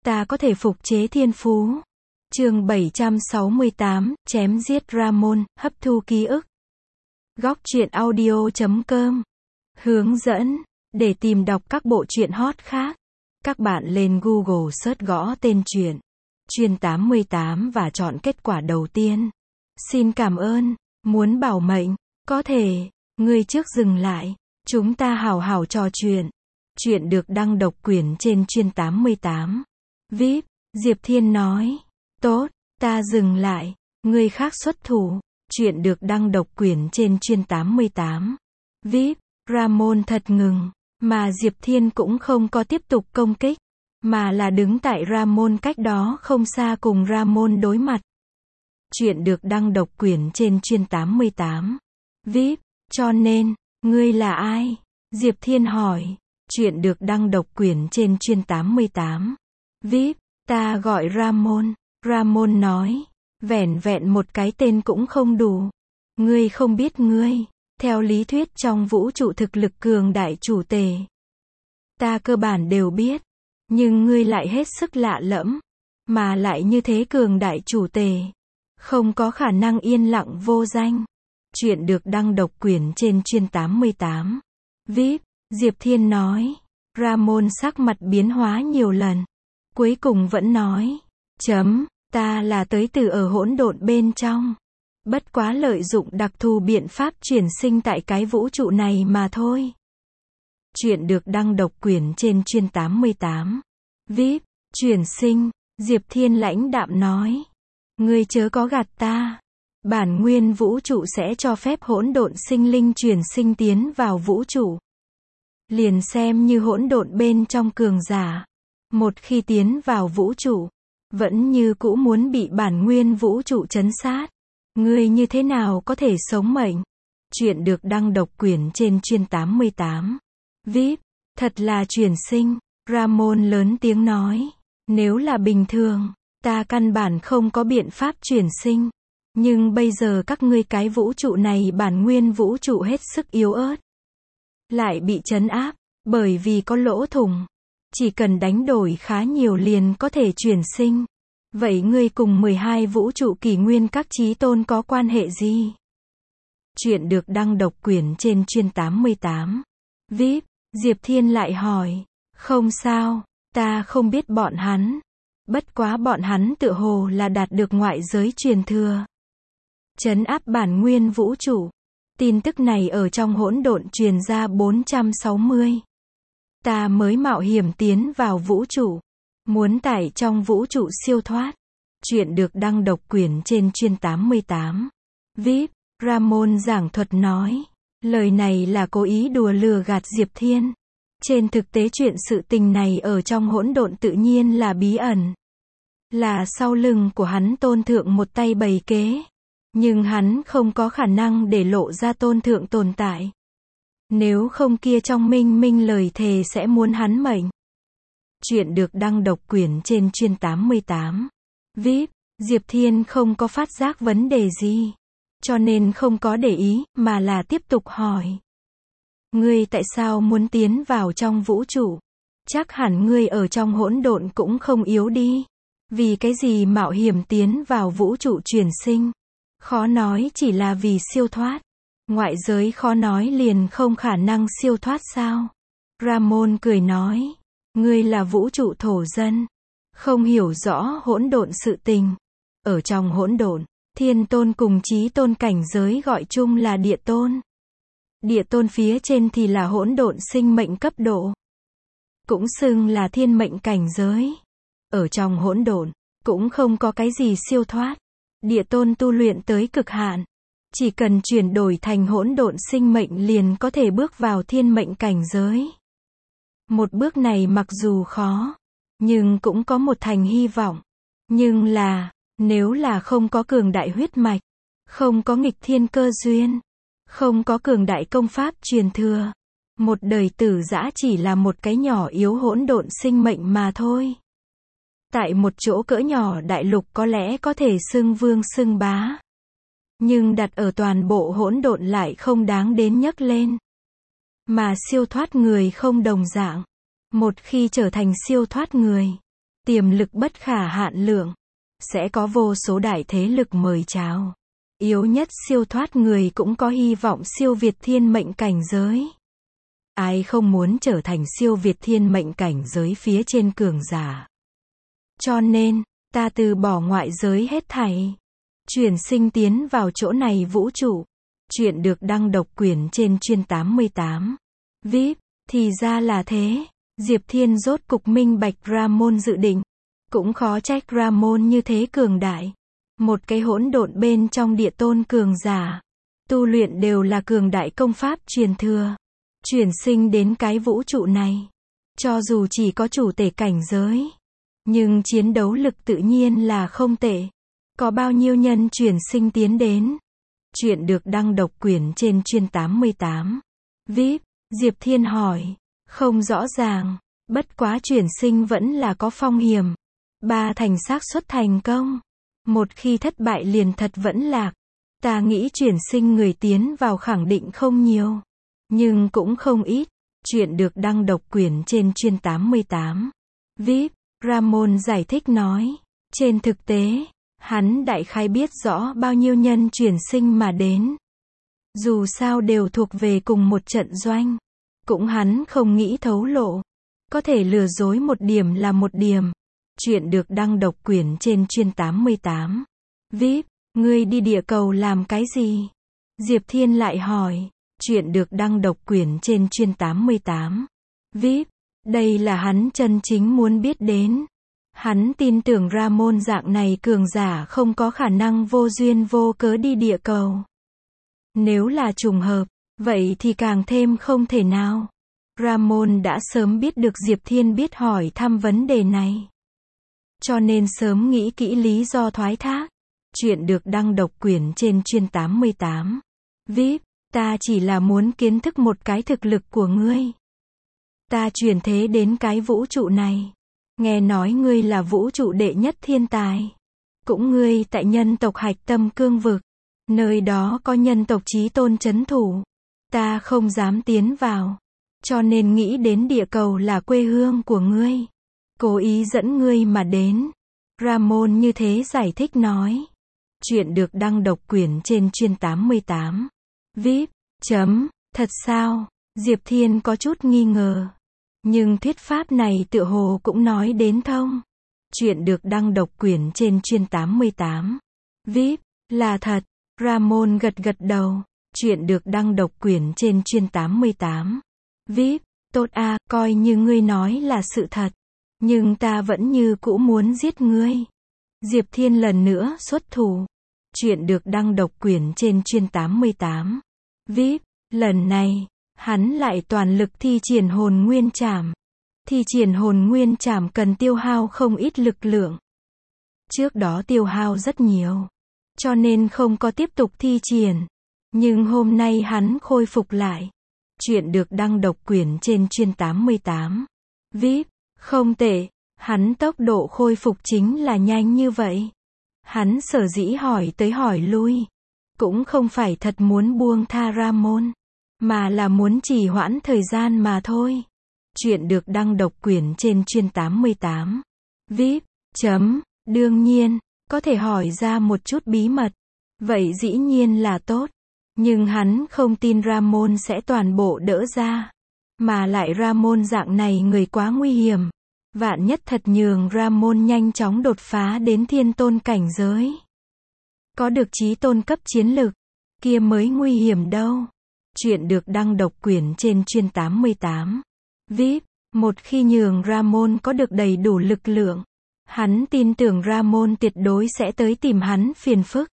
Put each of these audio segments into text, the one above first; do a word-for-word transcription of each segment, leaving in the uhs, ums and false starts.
ta có thể phục chế thiên phú. Chương bảy trăm sáu mươi tám, chém giết Ramon, hấp thu ký ức. Góc truyện audio chấm com. Hướng dẫn. Để tìm đọc các bộ truyện hot khác, các bạn lên Google search gõ tên truyện Truyện tám mươi tám và chọn kết quả đầu tiên. Xin cảm ơn. Muốn bảo mệnh, có thể, ngươi trước dừng lại, chúng ta hào hào trò chuyện. Chuyện được đăng độc quyền trên Truyện tám mươi tám. vê i pê, Diệp Thiên nói. Tốt, ta dừng lại, người khác xuất thủ. Chuyện được đăng độc quyền trên Truyện tám mươi tám. vê i pê, Ramon thật ngừng, mà Diệp Thiên cũng không có tiếp tục công kích, mà là đứng tại Ramon cách đó không xa cùng Ramon đối mặt. Chuyện được đăng độc quyền trên Truyện tám mươi tám. vê i pê, cho nên, ngươi là ai? Diệp Thiên hỏi. Chuyện được đăng độc quyền trên Truyện tám mươi tám. vê i pê, ta gọi Ramon. Ramon nói. Vẻn vẹn một cái tên cũng không đủ. Ngươi không biết ngươi. Theo lý thuyết trong vũ trụ thực lực cường đại chủ tề, ta cơ bản đều biết. Nhưng ngươi lại hết sức lạ lẫm. Mà lại như thế cường đại chủ tề, không có khả năng yên lặng vô danh. Chuyện được đăng độc quyền trên Truyện tám mươi tám. vê i pê, Diệp Thiên nói. Ramon sắc mặt biến hóa nhiều lần. Cuối cùng vẫn nói. Chấm, ta là tới từ ở hỗn độn bên trong. Bất quá lợi dụng đặc thù biện pháp chuyển sinh tại cái vũ trụ này mà thôi. Chuyện được đăng độc quyền trên Truyện tám mươi tám. vê i pê, chuyển sinh, Diệp Thiên lãnh đạm nói. Ngươi chớ có gạt ta. Bản nguyên vũ trụ sẽ cho phép hỗn độn sinh linh chuyển sinh tiến vào vũ trụ. Liền xem như hỗn độn bên trong cường giả, một khi tiến vào vũ trụ, vẫn như cũ muốn bị bản nguyên vũ trụ trấn sát. Ngươi như thế nào có thể sống mệnh? Chuyện được đăng độc quyền trên Truyện tám mươi tám. vê i pê, thật là chuyển sinh. Ramon lớn tiếng nói. Nếu là bình thường, ta căn bản không có biện pháp chuyển sinh. Nhưng bây giờ các ngươi cái vũ trụ này bản nguyên vũ trụ hết sức yếu ớt, lại bị trấn áp, bởi vì có lỗ thủng. Chỉ cần đánh đổi khá nhiều liền có thể chuyển sinh. Vậy ngươi cùng mười hai vũ trụ kỷ nguyên các chí tôn có quan hệ gì? Chuyện được đăng độc quyền trên Truyện tám mươi tám. vê i pê, Diệp Thiên lại hỏi. Không sao, ta không biết bọn hắn. Bất quá bọn hắn tựa hồ là đạt được ngoại giới truyền thừa, trấn áp bản nguyên vũ trụ. Tin tức này ở trong hỗn độn truyền ra bốn trăm sáu mươi. Ta mới mạo hiểm tiến vào vũ trụ, muốn tại trong vũ trụ siêu thoát. Chuyện được đăng độc quyền trên Truyện tám mươi tám. vê i pê, Ramon giảng thuật nói. Lời này là cố ý đùa lừa gạt Diệp Thiên. Trên thực tế chuyện sự tình này ở trong hỗn độn tự nhiên là bí ẩn. Là sau lưng của hắn tôn thượng một tay bày kế. Nhưng hắn không có khả năng để lộ ra tôn thượng tồn tại. Nếu không kia trong minh minh lời thề sẽ muốn hắn mệnh. Chuyện được đăng độc quyền trên Truyện tám mươi tám. vê i pê, Diệp Thiên không có phát giác vấn đề gì, cho nên không có để ý, mà là tiếp tục hỏi. Ngươi tại sao muốn tiến vào trong vũ trụ? Chắc hẳn ngươi ở trong hỗn độn cũng không yếu đi. Vì cái gì mạo hiểm tiến vào vũ trụ chuyển sinh? Khó nói chỉ là vì siêu thoát. Ngoại giới khó nói liền không khả năng siêu thoát sao? Ramon cười nói. Ngươi là vũ trụ thổ dân, không hiểu rõ hỗn độn sự tình. Ở trong hỗn độn, thiên tôn cùng chí tôn cảnh giới gọi chung là địa tôn. Địa tôn phía trên thì là hỗn độn sinh mệnh cấp độ, cũng xưng là thiên mệnh cảnh giới. Ở trong hỗn độn, cũng không có cái gì siêu thoát. Địa tôn tu luyện tới cực hạn, chỉ cần chuyển đổi thành hỗn độn sinh mệnh liền có thể bước vào thiên mệnh cảnh giới. Một bước này mặc dù khó, nhưng cũng có một thành hy vọng. Nhưng là, nếu là không có cường đại huyết mạch, không có nghịch thiên cơ duyên, không có cường đại công pháp truyền thừa, một đời tử dã chỉ là một cái nhỏ yếu hỗn độn sinh mệnh mà thôi. Tại một chỗ cỡ nhỏ đại lục có lẽ có thể xưng vương xưng bá, nhưng đặt ở toàn bộ hỗn độn lại không đáng đến nhắc lên. Mà siêu thoát người không đồng dạng. Một khi trở thành siêu thoát người, Tiềm lực bất khả hạn lượng. Sẽ có vô số đại thế lực mời chào. Yếu nhất siêu thoát người cũng có hy vọng siêu việt thiên mệnh cảnh giới. Ai không muốn trở thành siêu việt thiên mệnh cảnh giới phía trên cường giả. Cho nên, ta từ bỏ ngoại giới hết thảy. Chuyển sinh tiến vào chỗ này vũ trụ. Chuyện được đăng độc quyền trên chuyên tám mươi tám. vê i pê, thì ra là thế. Diệp Thiên rốt cục minh bạch Ramon dự định. Cũng khó trách Ramon như thế cường đại. Một cái hỗn độn bên trong địa tôn cường giả. Tu luyện đều là cường đại công pháp truyền thừa. Chuyển sinh đến cái vũ trụ này. Cho dù chỉ có chủ tể cảnh giới. Nhưng chiến đấu lực tự nhiên là không tệ. Có bao nhiêu nhân chuyển sinh tiến đến. Chuyện được đăng độc quyền trên chuyên tám mươi tám. vê i pê, Diệp Thiên hỏi. Không rõ ràng. Bất quá chuyển sinh vẫn là có phong hiểm. Ba thành xác suất thành công. Một khi thất bại liền thật vẫn lạc. Ta nghĩ chuyển sinh người tiến vào khẳng định không nhiều. Nhưng cũng không ít. Chuyện được đăng độc quyền trên chuyên tám mươi tám. vê i pê, Ramon giải thích nói. Trên thực tế, hắn đại khái biết rõ bao nhiêu nhân chuyển sinh mà đến. Dù sao đều thuộc về cùng một trận doanh. Cũng hắn không nghĩ thấu lộ. Có thể lừa dối một điểm là một điểm. Chuyện được đăng độc quyền trên chuyên tám mươi tám. vê i pê, ngươi đi địa cầu làm cái gì? Diệp Thiên lại hỏi. Chuyện được đăng độc quyền trên chuyên tám mươi tám. vê i pê, đây là hắn chân chính muốn biết đến. Hắn tin tưởng Ramon dạng này cường giả không có khả năng vô duyên vô cớ đi địa cầu. Nếu là trùng hợp, vậy thì càng thêm không thể nào. Ramon đã sớm biết được Diệp Thiên biết hỏi thăm vấn đề này. Cho nên sớm nghĩ kỹ lý do thoái thác. Chuyện được đăng độc quyền trên chuyên tám mươi tám. vê i pê, ta chỉ là muốn kiến thức một cái thực lực của ngươi. Ta chuyển thế đến cái vũ trụ này. Nghe nói ngươi là vũ trụ đệ nhất thiên tài. Cũng ngươi tại nhân tộc hạch tâm cương vực. Nơi đó có nhân tộc chí tôn trấn thủ. Ta không dám tiến vào. Cho nên nghĩ đến địa cầu là quê hương của ngươi. Cố ý dẫn ngươi mà đến. Ramon như thế giải thích nói. Chuyện được đăng độc quyền trên chuyên tám mươi tám. vê i pê, chấm, thật sao? Diệp Thiên có chút nghi ngờ. Nhưng thuyết pháp này tựa hồ cũng nói đến thông. Chuyện được đăng độc quyền trên chuyên tám mươi tám. vê i pê, là thật. Ramon gật gật đầu. Chuyện được đăng độc quyền trên chuyên tám mươi tám. vê i pê, tốt à, coi như ngươi nói là sự thật. Nhưng ta vẫn như cũ muốn giết ngươi. Diệp Thiên lần nữa xuất thủ. Chuyện được đăng độc quyền trên chuyên tám mươi tám. vê i pê, lần này, hắn lại toàn lực thi triển hồn nguyên trảm. Thi triển hồn nguyên trảm cần tiêu hao không ít lực lượng. Trước đó tiêu hao rất nhiều. Cho nên không có tiếp tục thi triển. Nhưng hôm nay hắn khôi phục lại. Chuyện được đăng độc quyền trên chuyên tám mươi tám. vê i pê, không tệ. Hắn tốc độ khôi phục chính là nhanh như vậy. Hắn sở dĩ hỏi tới hỏi lui. Cũng không phải thật muốn buông tha Ramon. Mà là muốn trì hoãn thời gian mà thôi. Chuyện được đăng độc quyền trên chuyên tám mươi tám. vê i pê, chấm, đương nhiên, có thể hỏi ra một chút bí mật. Vậy dĩ nhiên là tốt. Nhưng hắn không tin Ramon sẽ toàn bộ đỡ ra. Mà lại Ramon dạng này người quá nguy hiểm. Vạn nhất thật nhường Ramon nhanh chóng đột phá đến thiên tôn cảnh giới. Có được chí tôn cấp chiến lực. Kia mới nguy hiểm đâu. Chuyện được đăng độc quyền trên chuyên tám mươi tám. vê i pê, một khi nhường Ramon có được đầy đủ lực lượng. Hắn tin tưởng Ramon tuyệt đối sẽ tới tìm hắn phiền phức.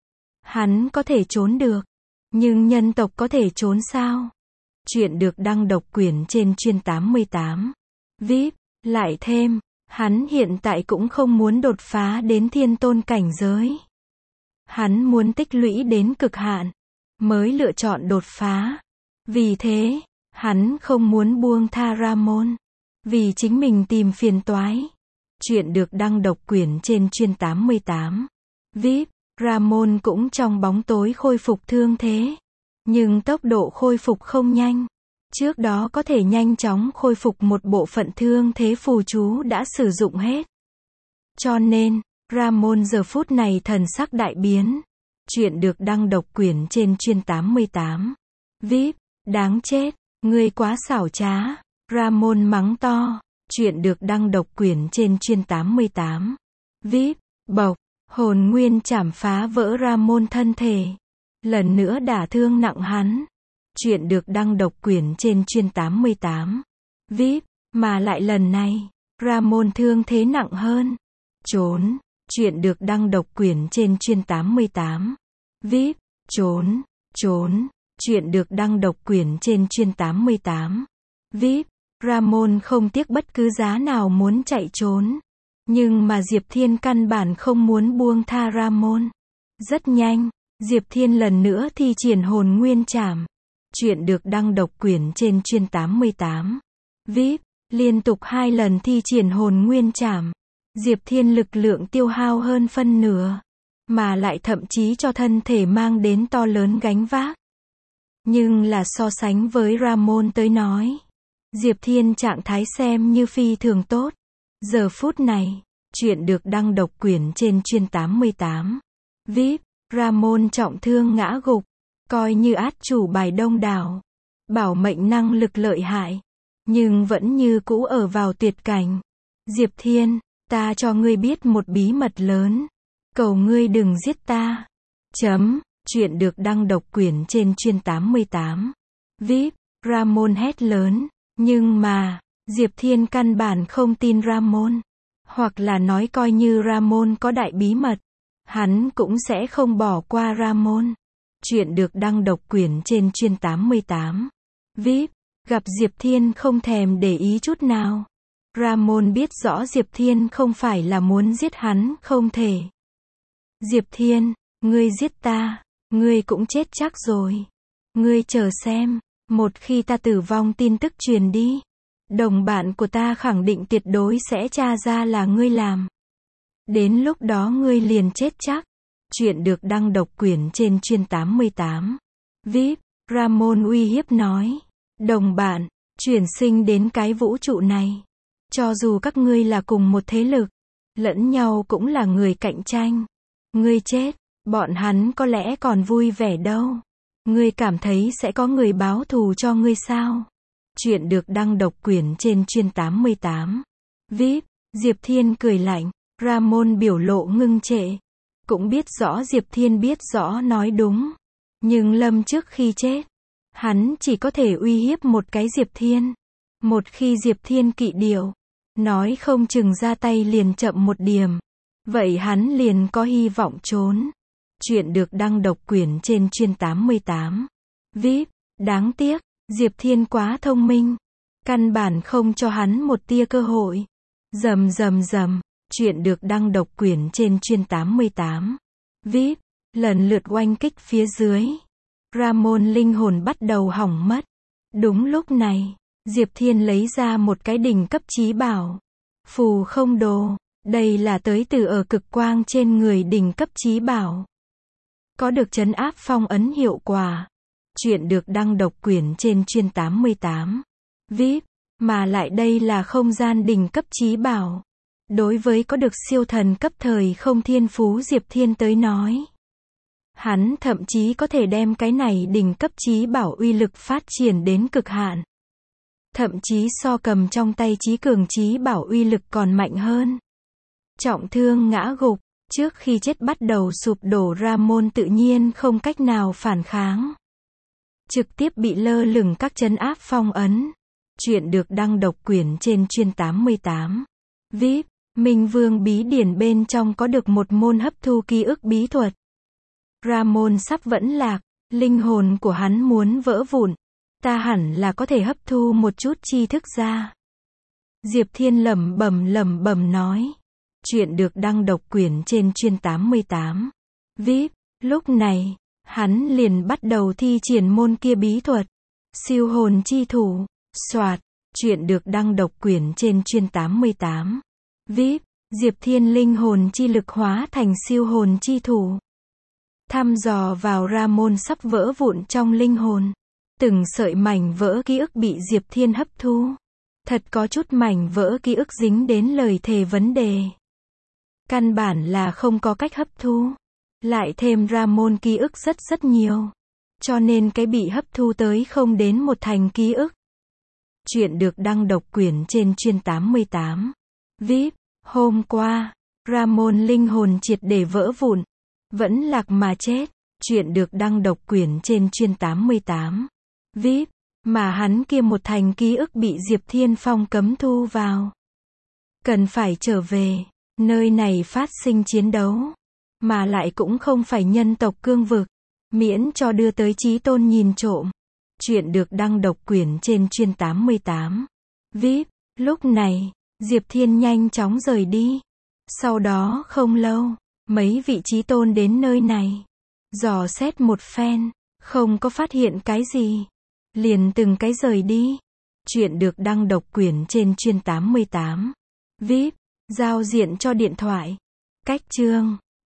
Hắn có thể trốn được. Nhưng nhân tộc có thể trốn sao? Chuyện được đăng độc quyền trên chuyên tám mươi tám. vê i pê, lại thêm, hắn hiện tại cũng không muốn đột phá đến thiên tôn cảnh giới. Hắn muốn tích lũy đến cực hạn, mới lựa chọn đột phá. Vì thế, hắn không muốn buông tha Ramon. Vì chính mình tìm phiền toái. Chuyện được đăng độc quyền trên chuyên tám mươi tám. vê i pê, Ramon cũng trong bóng tối khôi phục thương thế. Nhưng tốc độ khôi phục không nhanh. Trước đó có thể nhanh chóng khôi phục một bộ phận thương thế phù chú đã sử dụng hết. Cho nên, Ramon giờ phút này thần sắc đại biến. Chuyện được đăng độc quyền trên chuyên tám mươi tám. vê i pê, đáng chết, ngươi quá xảo trá. Ramon mắng to. Chuyện được đăng độc quyền trên chuyên tám mươi tám. vê i pê, bộc, hồn nguyên chảm phá vỡ Ramon thân thể. Lần nữa đả thương nặng hắn. Chuyện được đăng độc quyền trên chuyên tám mươi tám. vê i pê, mà lại lần này, Ramon thương thế nặng hơn. Trốn. Chuyện được đăng độc quyền trên chuyên tám mươi tám. vê i pê, trốn, trốn. Chuyện được đăng độc quyền trên chuyên tám mươi tám. vê i pê, Ramon không tiếc bất cứ giá nào muốn chạy trốn. Nhưng mà Diệp Thiên căn bản không muốn buông tha Ramon. Rất nhanh, Diệp Thiên lần nữa thi triển hồn nguyên trảm. Chuyện được đăng độc quyền trên chuyên tám mươi tám. vê i pê, liên tục hai lần thi triển hồn nguyên trảm. Diệp Thiên lực lượng tiêu hao hơn phân nửa. Mà lại thậm chí cho thân thể mang đến to lớn gánh vác. Nhưng là so sánh với Ramon tới nói. Diệp Thiên trạng thái xem như phi thường tốt. Giờ phút này, chuyện được đăng độc quyền trên chuyên tám mươi tám. vê i pê, Ramon trọng thương ngã gục. Coi như át chủ bài đông đảo. Bảo mệnh năng lực lợi hại. Nhưng vẫn như cũ ở vào tuyệt cảnh. Diệp Thiên, ta cho ngươi biết một bí mật lớn. Cầu ngươi đừng giết ta. Chấm. Chuyện được đăng độc quyền trên chuyên tám mươi tám. vê i pê, Ramon hét lớn. Nhưng mà, Diệp Thiên căn bản không tin Ramon. Hoặc là nói coi như Ramon có đại bí mật. Hắn cũng sẽ không bỏ qua Ramon. Chuyện được đăng độc quyền trên chuyên tám mươi tám. vê i pê, gặp Diệp Thiên không thèm để ý chút nào. Ramon biết rõ Diệp Thiên không phải là muốn giết hắn không thể. Diệp Thiên, ngươi giết ta, ngươi cũng chết chắc rồi. Ngươi chờ xem, một khi ta tử vong tin tức truyền đi. Đồng bạn của ta khẳng định tuyệt đối sẽ tra ra là ngươi làm. Đến lúc đó ngươi liền chết chắc. Chuyện được đăng độc quyền trên chuyên tám mươi tám. vê i pê, Ramon uy hiếp nói. Đồng bạn, chuyển sinh đến cái vũ trụ này. Cho dù các ngươi là cùng một thế lực, lẫn nhau cũng là người cạnh tranh. Ngươi chết, bọn hắn có lẽ còn vui vẻ đâu. Ngươi cảm thấy sẽ có người báo thù cho ngươi sao? Chuyện được đăng độc quyền trên chuyên tám mươi tám. vê i pê, Diệp Thiên cười lạnh. Ramon biểu lộ ngưng trệ. Cũng biết rõ Diệp Thiên biết rõ nói đúng. Nhưng lâm trước khi chết, hắn chỉ có thể uy hiếp một cái Diệp Thiên. Một khi Diệp Thiên kỵ điệu, nói không chừng ra tay liền chậm một điểm. Vậy hắn liền có hy vọng trốn. Chuyện được đăng độc quyền trên chuyên tám mươi tám. vê i pê, đáng tiếc, Diệp Thiên quá thông minh. Căn bản không cho hắn một tia cơ hội. Rầm rầm rầm, chuyện được đăng độc quyền trên chuyên tám mươi tám. vê i pê, lần lượt oanh kích phía dưới. Ramon linh hồn bắt đầu hỏng mất. Đúng lúc này, Diệp Thiên lấy ra một cái đỉnh cấp chí bảo. Phù không đồ, đây là tới từ ở cực quang trên người đỉnh cấp chí bảo. Có được trấn áp phong ấn hiệu quả. Chuyện được đăng độc quyền trên chuyên tám mươi tám. vê i pê, mà lại đây là không gian đỉnh cấp chí bảo. Đối với có được siêu thần cấp thời không thiên phú Diệp Thiên tới nói. Hắn thậm chí có thể đem cái này đỉnh cấp chí bảo uy lực phát triển đến cực hạn. Thậm chí so cầm trong tay chí cường chí bảo uy lực còn mạnh hơn. Trọng thương ngã gục, trước khi chết bắt đầu sụp đổ Ramon tự nhiên không cách nào phản kháng. Trực tiếp bị lơ lửng các trấn áp phong ấn. Chuyện được đăng độc quyền trên chuyên tám mươi tám. vê i pê, Minh Vương bí điển bên trong có được một môn hấp thu ký ức bí thuật. Ramon sắp vẫn lạc, linh hồn của hắn muốn vỡ vụn. Ta hẳn là có thể hấp thu một chút tri thức ra. Diệp Thiên lẩm bẩm lẩm bẩm nói. Chuyện được đăng độc quyền trên chuyên tám mươi tám. vê i pê, lúc này, hắn liền bắt đầu thi triển môn kia bí thuật. Siêu hồn chi thủ, soạt, chuyện được đăng độc quyền trên chuyên tám mươi tám. vê i pê, Diệp Thiên linh hồn chi lực hóa thành siêu hồn chi thủ. Thăm dò vào Ramon sắp vỡ vụn trong linh hồn. Từng sợi mảnh vỡ ký ức bị Diệp Thiên hấp thu. Thật có chút mảnh vỡ ký ức dính đến lời thề vấn đề. Căn bản là không có cách hấp thu. Lại thêm Ramon ký ức rất rất nhiều. Cho nên cái bị hấp thu tới không đến một thành ký ức. Chuyện được đăng độc quyền trên chuyên tám mươi tám. vê i pê, hôm qua, Ramon linh hồn triệt để vỡ vụn. Vẫn lạc mà chết. Chuyện được đăng độc quyền trên chuyên tám mươi tám. vê i pê, mà hắn kia một thành ký ức bị Diệp Thiên Phong cấm thu vào. Cần phải trở về. Nơi này phát sinh chiến đấu. Mà lại cũng không phải nhân tộc cương vực. Miễn cho đưa tới chí tôn nhìn trộm. Chuyện được đăng độc quyền trên chuyên tám mươi tám. vê i pê, lúc này, Diệp Thiên nhanh chóng rời đi. Sau đó không lâu, mấy vị chí tôn đến nơi này. Dò xét một phen, không có phát hiện cái gì. Liền từng cái rời đi. Chuyện được đăng độc quyền trên chuyên tám mươi tám. vê i pê, giao diện cho điện thoại. Cách chương